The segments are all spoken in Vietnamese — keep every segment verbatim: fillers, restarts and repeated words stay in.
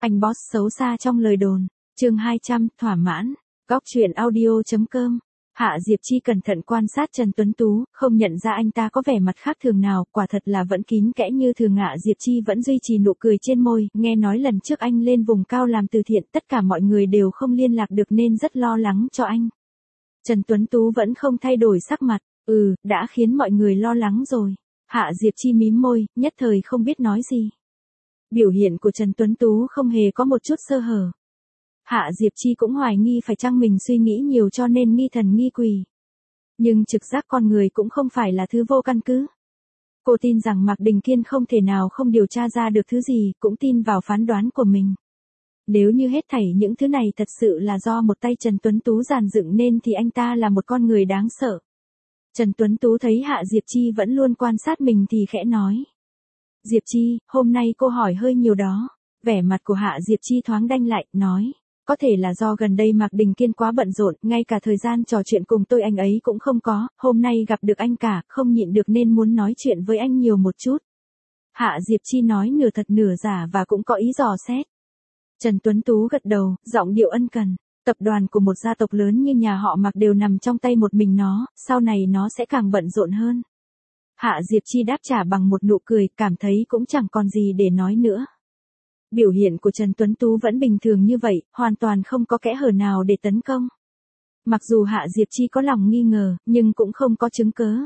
Anh boss xấu xa trong lời đồn. Chương hai trăm, thỏa mãn. Góc truyện audio.com. Hạ Diệp Chi cẩn thận quan sát Trần Tuấn Tú, không nhận ra anh ta có vẻ mặt khác thường nào, quả thật là vẫn kín kẽ như thường. Hạ Diệp Chi vẫn duy trì nụ cười trên môi, nghe nói lần trước anh lên vùng cao làm từ thiện, tất cả mọi người đều không liên lạc được nên rất lo lắng cho anh. Trần Tuấn Tú vẫn không thay đổi sắc mặt, ừ, đã khiến mọi người lo lắng rồi. Hạ Diệp Chi mím môi, nhất thời không biết nói gì. Biểu hiện của Trần Tuấn Tú không hề có một chút sơ hở. Hạ Diệp Chi cũng hoài nghi phải chăng mình suy nghĩ nhiều cho nên nghi thần nghi quỷ. Nhưng trực giác con người cũng không phải là thứ vô căn cứ. Cô tin rằng Mạc Đình Kiên không thể nào không điều tra ra được thứ gì, cũng tin vào phán đoán của mình. Nếu như hết thảy những thứ này thật sự là do một tay Trần Tuấn Tú dàn dựng nên thì anh ta là một con người đáng sợ. Trần Tuấn Tú thấy Hạ Diệp Chi vẫn luôn quan sát mình thì khẽ nói. Diệp Chi, hôm nay cô hỏi hơi nhiều đó. Vẻ mặt của Hạ Diệp Chi thoáng đanh lại, nói. Có thể là do gần đây Mạc Đình Kiên quá bận rộn, ngay cả thời gian trò chuyện cùng tôi anh ấy cũng không có, hôm nay gặp được anh cả, không nhịn được nên muốn nói chuyện với anh nhiều một chút. Hạ Diệp Chi nói nửa thật nửa giả và cũng có ý dò xét. Trần Tuấn Tú gật đầu, giọng điệu ân cần. Tập đoàn của một gia tộc lớn như nhà họ Mạc đều nằm trong tay một mình nó, sau này nó sẽ càng bận rộn hơn. Hạ Diệp Chi đáp trả bằng một nụ cười, cảm thấy cũng chẳng còn gì để nói nữa. Biểu hiện của Trần Tuấn Tú vẫn bình thường như vậy, hoàn toàn không có kẽ hở nào để tấn công. Mặc dù Hạ Diệp Chi có lòng nghi ngờ, nhưng cũng không có chứng cớ.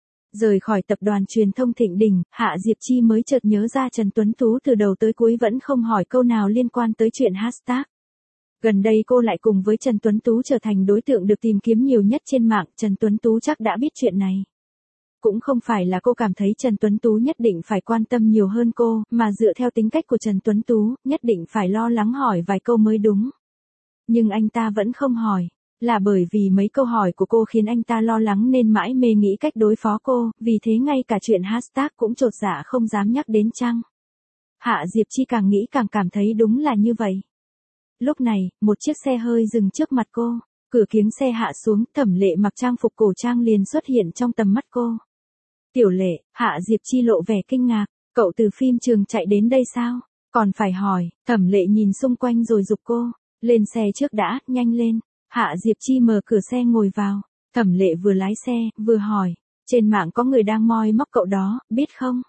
Rời khỏi tập đoàn truyền thông Thịnh Đình, Hạ Diệp Chi mới chợt nhớ ra Trần Tuấn Tú từ đầu tới cuối vẫn không hỏi câu nào liên quan tới chuyện hashtag. Gần đây cô lại cùng với Trần Tuấn Tú trở thành đối tượng được tìm kiếm nhiều nhất trên mạng, Trần Tuấn Tú chắc đã biết chuyện này. Cũng không phải là cô cảm thấy Trần Tuấn Tú nhất định phải quan tâm nhiều hơn cô, mà dựa theo tính cách của Trần Tuấn Tú, nhất định phải lo lắng hỏi vài câu mới đúng. Nhưng anh ta vẫn không hỏi, là bởi vì mấy câu hỏi của cô khiến anh ta lo lắng nên mãi mê nghĩ cách đối phó cô, vì thế ngay cả chuyện hashtag cũng chột dạ không dám nhắc đến chăng. Hạ Diệp Chi càng nghĩ càng cảm thấy đúng là như vậy. Lúc này, một chiếc xe hơi dừng trước mặt cô, cửa kiếng xe hạ xuống, Thẩm Lệ mặc trang phục cổ trang liền xuất hiện trong tầm mắt cô. Tiểu Lệ, Hạ Diệp Chi lộ vẻ kinh ngạc, cậu từ phim trường chạy đến đây sao? Còn phải hỏi, Thẩm Lệ nhìn xung quanh rồi giục cô, lên xe trước đã, nhanh lên. Hạ Diệp Chi mở cửa xe ngồi vào, Thẩm Lệ vừa lái xe, vừa hỏi, trên mạng có người đang moi móc cậu đó, biết không?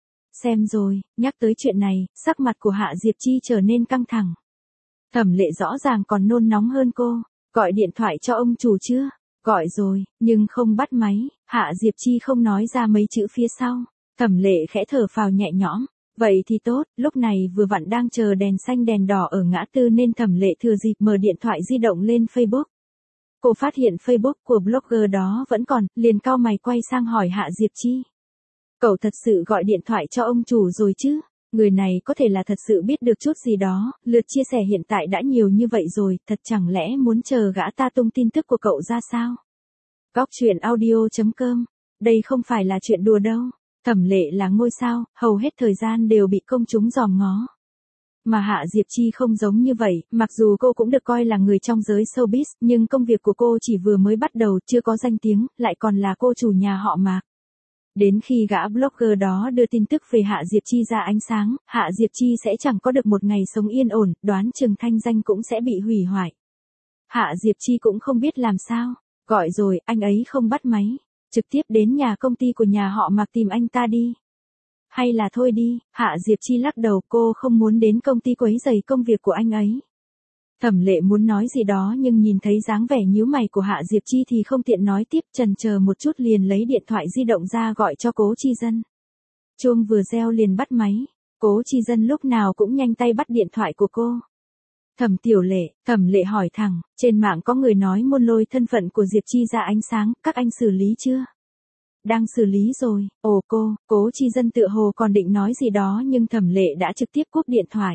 Xem rồi, nhắc tới chuyện này, sắc mặt của Hạ Diệp Chi trở nên căng thẳng. Thẩm Lệ rõ ràng còn nôn nóng hơn cô, gọi điện thoại cho ông chủ chưa? Gọi rồi, nhưng không bắt máy. Hạ Diệp Chi không nói ra mấy chữ phía sau. Thẩm Lệ khẽ thở phào nhẹ nhõm. Vậy thì tốt, lúc này vừa vặn đang chờ đèn xanh đèn đỏ ở ngã tư nên Thẩm Lệ thừa dịp mở điện thoại di động lên Facebook. Cô phát hiện Facebook của blogger đó vẫn còn, liền cau mày quay sang hỏi Hạ Diệp Chi. Cậu thật sự gọi điện thoại cho ông chủ rồi chứ? Người này có thể là thật sự biết được chút gì đó, lượt chia sẻ hiện tại đã nhiều như vậy rồi, thật chẳng lẽ muốn chờ gã ta tung tin tức của cậu ra sao? Góc truyện audio.com, đây không phải là chuyện đùa đâu. Thẩm Lệ là ngôi sao, hầu hết thời gian đều bị công chúng dòm ngó. Mà Hạ Diệp Chi không giống như vậy, mặc dù cô cũng được coi là người trong giới showbiz, nhưng công việc của cô chỉ vừa mới bắt đầu, chưa có danh tiếng, lại còn là cô chủ nhà họ Mạc. Đến khi gã blogger đó đưa tin tức về Hạ Diệp Chi ra ánh sáng, Hạ Diệp Chi sẽ chẳng có được một ngày sống yên ổn, đoán chừng thanh danh cũng sẽ bị hủy hoại. Hạ Diệp Chi cũng không biết làm sao, gọi rồi, anh ấy không bắt máy, trực tiếp đến nhà công ty của nhà họ Mạc tìm anh ta đi. Hay là thôi đi, Hạ Diệp Chi lắc đầu, cô không muốn đến công ty quấy rầy công việc của anh ấy. Thẩm Lệ muốn nói gì đó nhưng nhìn thấy dáng vẻ nhíu mày của Hạ Diệp Chi thì không tiện nói tiếp, chần chờ một chút liền lấy điện thoại di động ra gọi cho Cố Chi Dân. Chuông vừa reo liền bắt máy, Cố Chi Dân lúc nào cũng nhanh tay bắt điện thoại của cô. Thẩm Tiểu Lệ, Thẩm Lệ hỏi thẳng, trên mạng có người nói muốn lôi thân phận của Diệp Chi ra ánh sáng, các anh xử lý chưa? Đang xử lý rồi. Ồ cô, Cố Chi Dân tựa hồ còn định nói gì đó nhưng Thẩm Lệ đã trực tiếp cúp điện thoại.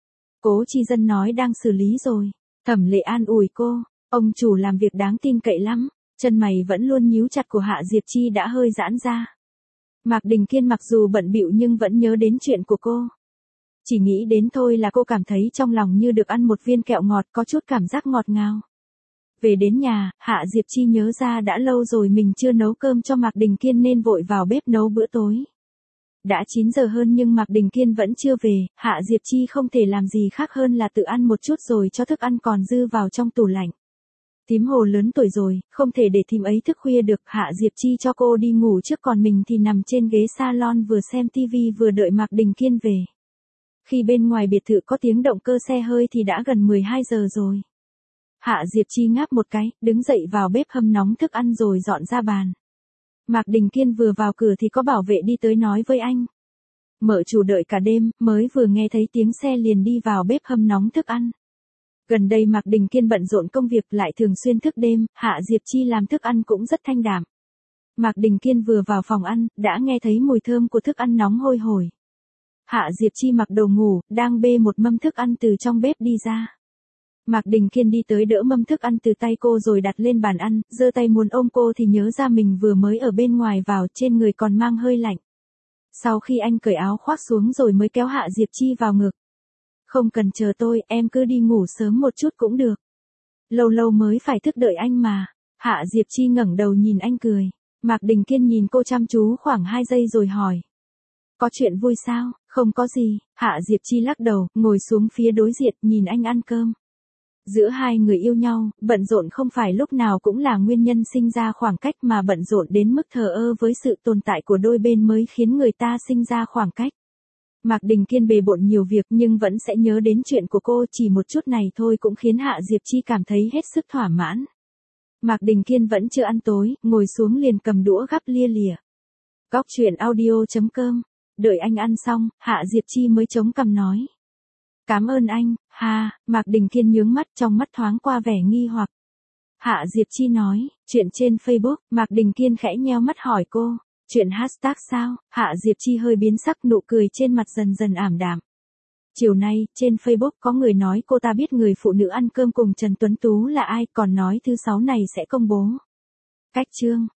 Cố Chi Dân nói đang xử lý rồi. Thẩm Lệ an ủi cô, ông chủ làm việc đáng tin cậy lắm. Chân mày vẫn luôn nhíu chặt của Hạ Diệp Chi đã hơi giãn ra. Mạc Đình Kiên mặc dù bận bịu nhưng vẫn nhớ đến chuyện của cô. Chỉ nghĩ đến thôi là cô cảm thấy trong lòng như được ăn một viên kẹo ngọt, có chút cảm giác ngọt ngào. Về đến nhà, Hạ Diệp Chi nhớ ra đã lâu rồi mình chưa nấu cơm cho Mạc Đình Kiên nên vội vào bếp nấu bữa tối. đã chín giờ hơn nhưng Mạc Đình Kiên vẫn chưa về, Hạ Diệp Chi không thể làm gì khác hơn là tự ăn một chút rồi cho thức ăn còn dư vào trong tủ lạnh. Thím Hồ lớn tuổi rồi, không thể để thím ấy thức khuya được, Hạ Diệp Chi cho cô đi ngủ trước còn mình thì nằm trên ghế salon vừa xem tivi vừa đợi Mạc Đình Kiên về. Khi bên ngoài biệt thự có tiếng động cơ xe hơi thì đã gần mười hai giờ rồi. Hạ Diệp Chi ngáp một cái, đứng dậy vào bếp hâm nóng thức ăn rồi dọn ra bàn. Mạc Đình Kiên vừa vào cửa thì có bảo vệ đi tới nói với anh. Mợ chủ đợi cả đêm, mới vừa nghe thấy tiếng xe liền đi vào bếp hâm nóng thức ăn. Gần đây Mạc Đình Kiên bận rộn công việc lại thường xuyên thức đêm, Hạ Diệp Chi làm thức ăn cũng rất thanh đạm. Mạc Đình Kiên vừa vào phòng ăn, đã nghe thấy mùi thơm của thức ăn nóng hôi hổi. Hạ Diệp Chi mặc đồ ngủ, đang bê một mâm thức ăn từ trong bếp đi ra. Mạc Đình Kiên đi tới đỡ mâm thức ăn từ tay cô rồi đặt lên bàn ăn, giơ tay muốn ôm cô thì nhớ ra mình vừa mới ở bên ngoài vào, trên người còn mang hơi lạnh. Sau khi anh cởi áo khoác xuống rồi mới kéo Hạ Diệp Chi vào ngực. Không cần chờ tôi, em cứ đi ngủ sớm một chút cũng được. Lâu lâu mới phải thức đợi anh mà. Hạ Diệp Chi ngẩng đầu nhìn anh cười. Mạc Đình Kiên nhìn cô chăm chú khoảng hai giây rồi hỏi. Có chuyện vui sao? Không có gì. Hạ Diệp Chi lắc đầu, ngồi xuống phía đối diện, nhìn anh ăn cơm. Giữa hai người yêu nhau, bận rộn không phải lúc nào cũng là nguyên nhân sinh ra khoảng cách mà bận rộn đến mức thờ ơ với sự tồn tại của đôi bên mới khiến người ta sinh ra khoảng cách. Mạc Đình Kiên bề bộn nhiều việc nhưng vẫn sẽ nhớ đến chuyện của cô, chỉ một chút này thôi cũng khiến Hạ Diệp Chi cảm thấy hết sức thỏa mãn. Mạc Đình Kiên vẫn chưa ăn tối, ngồi xuống liền cầm đũa gắp lia lịa. Góc truyện audio chấm com. Đợi anh ăn xong, Hạ Diệp Chi mới chống cằm nói. Cảm ơn anh, ha, Mạc Đình Kiên nhướng mắt, trong mắt thoáng qua vẻ nghi hoặc. Hạ Diệp Chi nói, chuyện trên Facebook, Mạc Đình Kiên khẽ nheo mắt hỏi cô, chuyện hashtag sao? Hạ Diệp Chi hơi biến sắc, nụ cười trên mặt dần dần ảm đạm. Chiều nay, trên Facebook có người nói cô ta biết người phụ nữ ăn cơm cùng Trần Tuấn Tú là ai, còn nói thứ sáu này sẽ công bố. Cách chương.